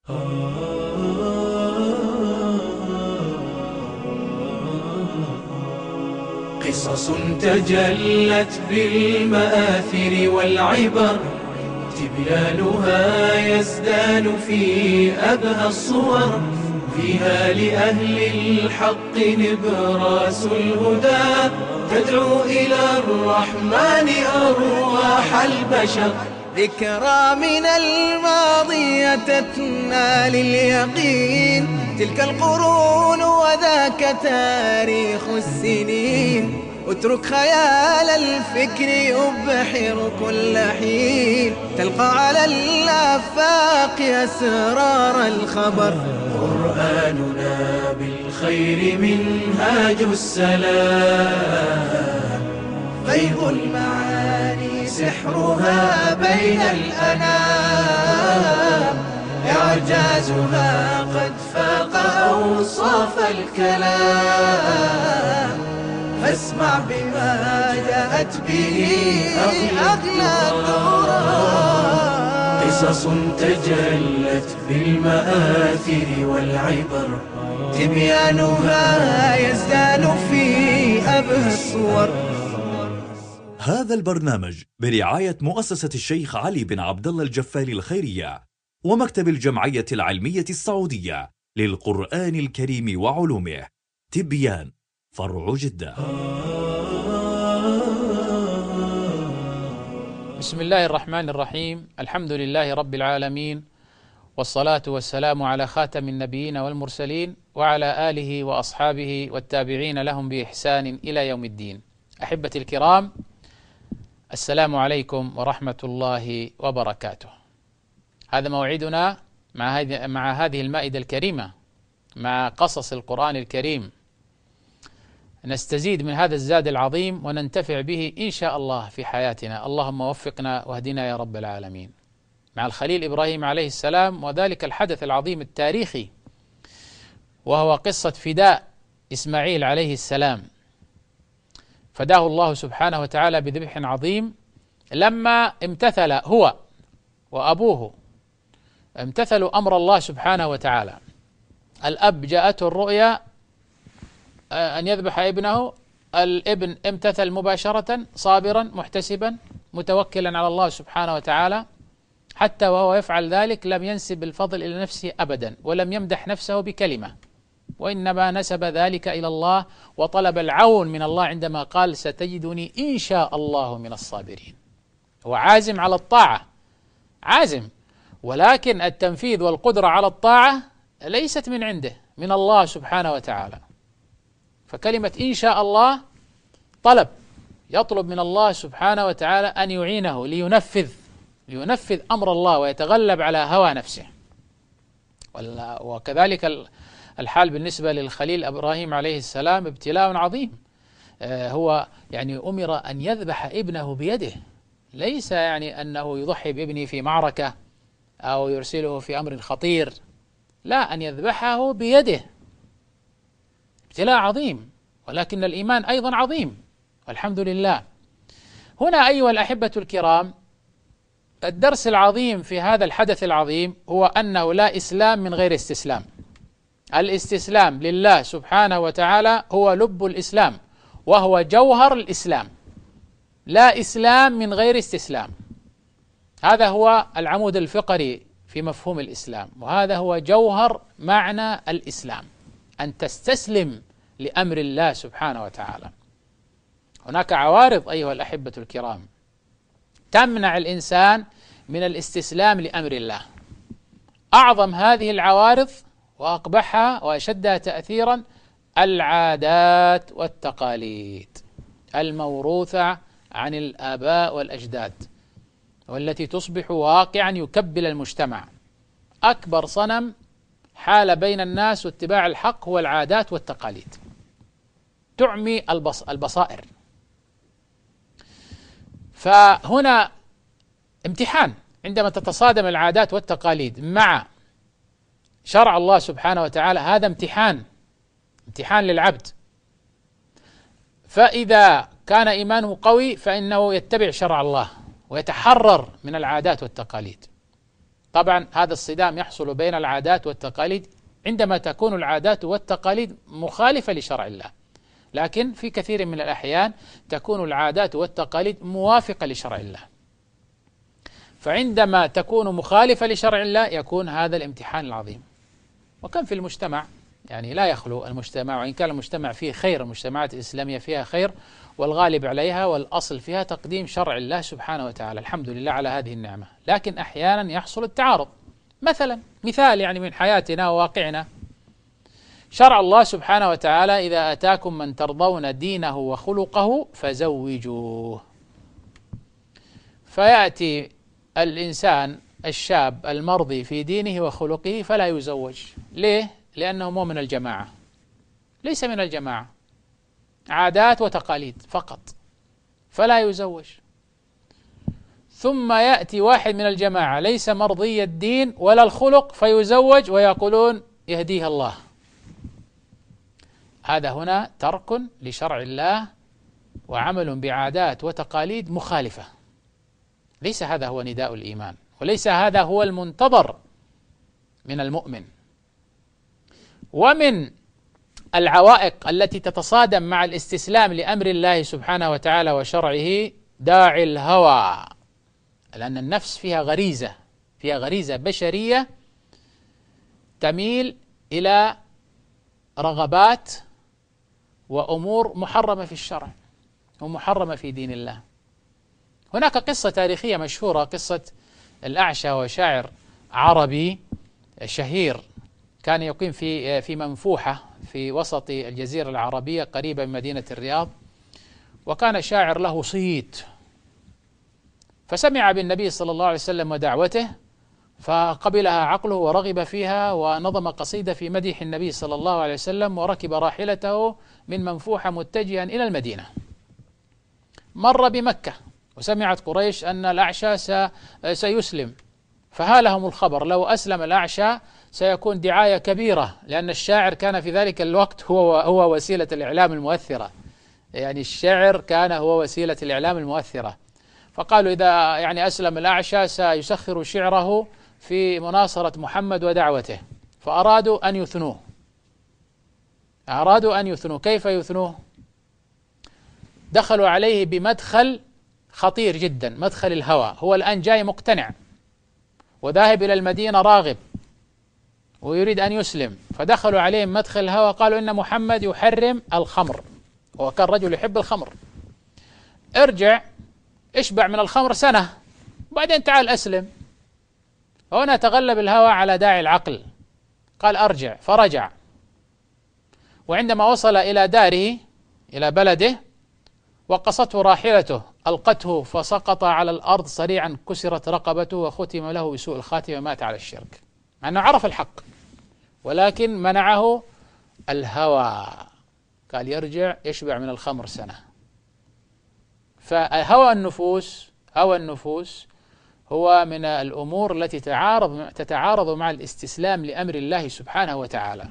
قصص تجلت بالمآثر والعبر، تبيانها يزدان في أبهى الصور، فيها لأهل الحق نبراس الهدى، تدعو إلى الرحمن أرواح البشر. ذكرى من الماضي أتتنا لليقين، تلك القرون وذاك تاريخ السنين، اترك خيال الفكر يبحر كل حين، تلقى على الآفاق أسرار الخبر. قرآننا بالخير منهاج السلام، فيض المعاني سحرها بين الأنام، إعجازها قد فاق أوصاف الكلام، فاسمع بما جاءت به أغلى القرآن. قصص تجلت بالمآثر والعبر، تبيانها يزدان في أبهى الصور. هذا البرنامج برعاية مؤسسة الشيخ علي بن عبد الله الجفاري الخيرية ومكتب الجمعية العلمية السعودية للقرآن الكريم وعلومه، تبيان فرع جدة. بسم الله الرحمن الرحيم، الحمد لله رب العالمين، والصلاة والسلام على خاتم النبيين والمرسلين وعلى آله وأصحابه والتابعين لهم بإحسان إلى يوم الدين. أحبتي الكرام، السلام عليكم ورحمة الله وبركاته. هذا موعدنا مع هذه المائدة الكريمة، مع قصص القرآن الكريم، نستزيد من هذا الزاد العظيم وننتفع به إن شاء الله في حياتنا. اللهم وفقنا واهدنا يا رب العالمين. مع الخليل إبراهيم عليه السلام، وذلك الحدث العظيم التاريخي، وهو قصة فداء إسماعيل عليه السلام. فداه الله سبحانه وتعالى بذبح عظيم لما امتثل هو وأبوه، امتثلوا أمر الله سبحانه وتعالى. الأب جاءته الرؤيا أن يذبح ابنه، الابن امتثل مباشرة صابرا محتسبا متوكلا على الله سبحانه وتعالى، حتى وهو يفعل ذلك لم ينسب الفضل إلى نفسه أبدا، ولم يمدح نفسه بكلمة، وإنما نسب ذلك إلى الله وطلب العون من الله عندما قال ستجدني إن شاء الله من الصابرين. هو عازم على الطاعة، عازم، ولكن التنفيذ والقدرة على الطاعة ليست من عنده، من الله سبحانه وتعالى. فكلمة إن شاء الله طلب، يطلب من الله سبحانه وتعالى أن يعينه لينفذ أمر الله ويتغلب على هوى نفسه. وكذلك الحال بالنسبة للخليل إبراهيم عليه السلام، ابتلاء عظيم. هو يعني أمر أن يذبح ابنه بيده، ليس يعني أنه يضحي بابنه في معركة أو يرسله في أمر خطير، لا، أن يذبحه بيده. ابتلاء عظيم، ولكن الإيمان أيضا عظيم، والحمد لله. هنا أيها الأحبة الكرام، الدرس العظيم في هذا الحدث العظيم هو أنه لا إسلام من غير استسلام. الاستسلام لله سبحانه وتعالى هو لب الإسلام، وهو جوهر الإسلام. لا إسلام من غير استسلام، هذا هو العمود الفقري في مفهوم الإسلام، وهذا هو جوهر معنى الإسلام، أن تستسلم لأمر الله سبحانه وتعالى. هناك عوارض أيها الأحبة الكرام تمنع الإنسان من الاستسلام لأمر الله. أعظم هذه العوارض وأقبحها وأشدها تأثيرا العادات والتقاليد الموروثة عن الآباء والأجداد، والتي تصبح واقعا يكبل المجتمع. أكبر صنم حال بين الناس واتباع الحق هو العادات والتقاليد، تعمي البصائر. فهنا امتحان عندما تتصادم العادات والتقاليد مع شرع الله سبحانه وتعالى، هذا امتحان للعبد. فإذا كان إيمانه قوي فإنه يتبع شرع الله ويتحرر من العادات والتقاليد، طبعا هذا الصدام يحصل بين العادات والتقاليد عندما تكون العادات والتقاليد مخالفة لشرع الله، لكن في كثير من الأحيان تكون العادات والتقاليد موافقة لشرع الله. فعندما تكون مخالفة لشرع الله يكون هذا الامتحان العظيم. وكم في المجتمع، يعني لا يخلو المجتمع، وإن كان المجتمع فيه خير، المجتمعات الإسلامية فيها خير والغالب عليها والأصل فيها تقديم شرع الله سبحانه وتعالى، الحمد لله على هذه النعمة، لكن أحيانا يحصل التعارض. مثال يعني من حياتنا وواقعنا، شرع الله سبحانه وتعالى: إذا أتاكم من ترضون دينه وخلقه فزوجوه. فيأتي الإنسان الشاب المرضي في دينه وخلقه فلا يزوج. ليه؟ لأنه مو من الجماعة، ليس من الجماعة، عادات وتقاليد فقط، فلا يزوج. ثم يأتي واحد من الجماعة ليس مرضي الدين ولا الخلق فيزوج ويقولون يهديها الله. هذا هنا ترك لشرع الله وعمل بعادات وتقاليد مخالفة. ليس هذا هو نداء الإيمان، وليس هذا هو المنتظر من المؤمن. ومن العوائق التي تتصادم مع الاستسلام لأمر الله سبحانه وتعالى وشرعه داعي الهوى، لأن النفس فيها غريزة بشرية تميل إلى رغبات وأمور محرمة في الشرع ومحرمة في دين الله. هناك قصة تاريخية مشهورة، قصة الأعشى، وشاعر عربي شهير كان يقيم في منفوحة في وسط الجزيرة العربية قريبة من مدينة الرياض، وكان شاعر له صيت، فسمع بالنبي صلى الله عليه وسلم ودعوته فقبلها عقله ورغب فيها، ونظم قصيدة في مدح النبي صلى الله عليه وسلم، وركب راحلته من منفوحة متجها إلى المدينة. مر بمكة وسمعت قريش أن الأعشى سيسلم، فهالهم الخبر: لو أسلم الأعشى سيكون دعاية كبيرة، لأن الشاعر كان في ذلك الوقت هو وسيلة الإعلام المؤثرة، يعني الشعر كان هو وسيلة الإعلام المؤثرة. فقالوا إذا يعني أسلم الأعشى سيسخر شعره في مناصرة محمد ودعوته، فأرادوا أن يثنوه. كيف يثنوه؟ دخلوا عليه بمدخل خطير جدا، مدخل الهوى. هو الآن جاي مقتنع وذاهب إلى المدينة راغب ويريد أن يسلم، فدخلوا عليه مدخل الهوى، قالوا إن محمد يحرم الخمر، وكان رجل يحب الخمر، ارجع اشبع من الخمر سنة وبعدين تعال أسلم. هنا تغلب الهوى على داعي العقل، قال أرجع، فرجع. وعندما وصل إلى داره إلى بلده وقصته راحلته ألقته فسقط على الأرض صريعا، كسرت رقبته وختم له بسوء الخاتمة، مات على الشرك، مع أنه عرف الحق ولكن منعه الهوى، قال يرجع يشبع من الخمر سنة. فهوى النفوس هو من الأمور التي تتعارض مع الاستسلام لأمر الله سبحانه وتعالى.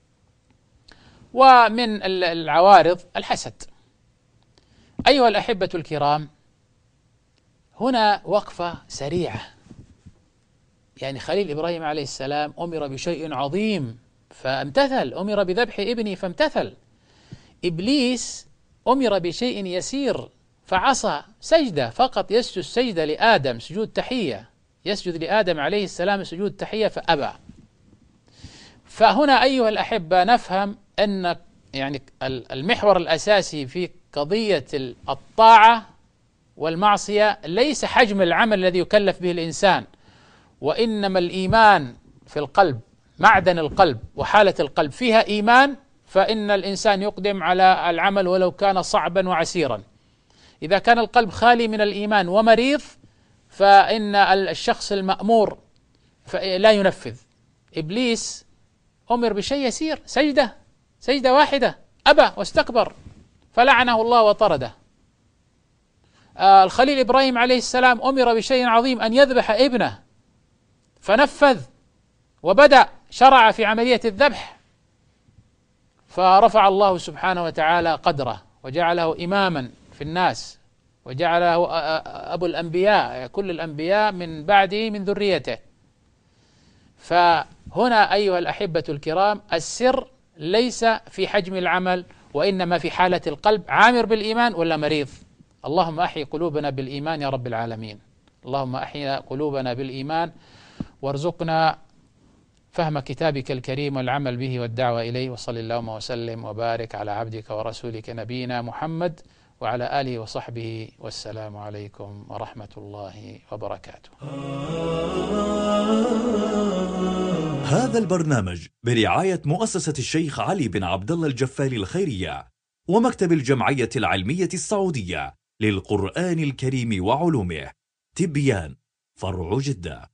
ومن العوارض الحسد. أيها الأحبة الكرام، هنا وقفة سريعة. يعني خليل إبراهيم عليه السلام أمر بشيء عظيم فامتثل، أمر بذبح ابنه فامتثل. إبليس أمر بشيء يسير فعصى، سجدة فقط، يسجد سجدة لآدم، سجود تحية، يسجد لآدم عليه السلام سجود تحية فأبى. فهنا أيها الأحبة نفهم أن يعني المحور الأساسي في قضية الطاعة والمعصية ليس حجم العمل الذي يكلف به الإنسان، وإنما الإيمان في القلب، معدن القلب وحالة القلب فيها إيمان، فإن الإنسان يقدم على العمل ولو كان صعبا وعسيرا. إذا كان القلب خالي من الإيمان ومريض فإن الشخص المأمور لا ينفذ. إبليس أمر بشيء يسير، سجدة واحدة، أبى واستكبر فلعنه الله وطرده. الخليل إبراهيم عليه السلام أمر بشيء عظيم، أن يذبح ابنه فنفذ وبدأ شرع في عملية الذبح، فرفع الله سبحانه وتعالى قدره وجعله إماما في الناس، وجعله أبو الأنبياء، كل الأنبياء من بعده من ذريته، فهنا أيها الأحبة الكرام السر ليس في حجم العمل، وإنما في حالة القلب، عامر بالإيمان ولا مريض. اللهم أحي قلوبنا بالإيمان يا رب العالمين. اللهم أحينا قلوبنا بالإيمان وارزقنا فهم كتابك الكريم والعمل به والدعوة إليه. وصل اللهم وسلم وبارك على عبدك ورسولك نبينا محمد وعلى آله وصحبه، والسلام عليكم ورحمة الله وبركاته. هذا البرنامج برعاية مؤسسة الشيخ علي بن عبد الله الجفاري الخيرية ومكتب الجمعية العلمية السعودية للقرآن الكريم وعلومه، تبيان، فرع جدة.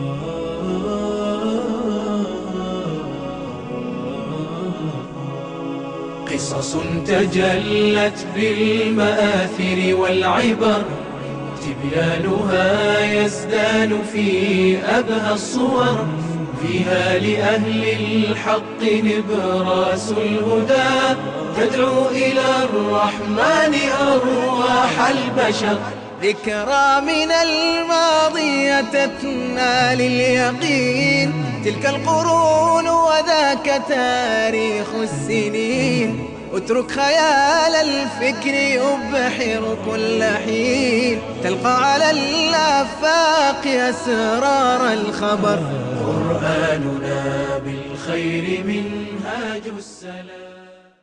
قصص تجلت بالمآثر والعبر، تبيانها يزدان في أبهى الصور، فيها لأهل الحق نبراس الهدى، تدعو إلى الرحمن أرواح البشر. ذكرى من الماضي تتنا لليقين، تلك القرون وذاك تاريخ السنين، اترك خيال الفكر يبحر كل حين، تلقى على الآفاق أسرار الخبر. قرآننا بالخير منهاج السلام.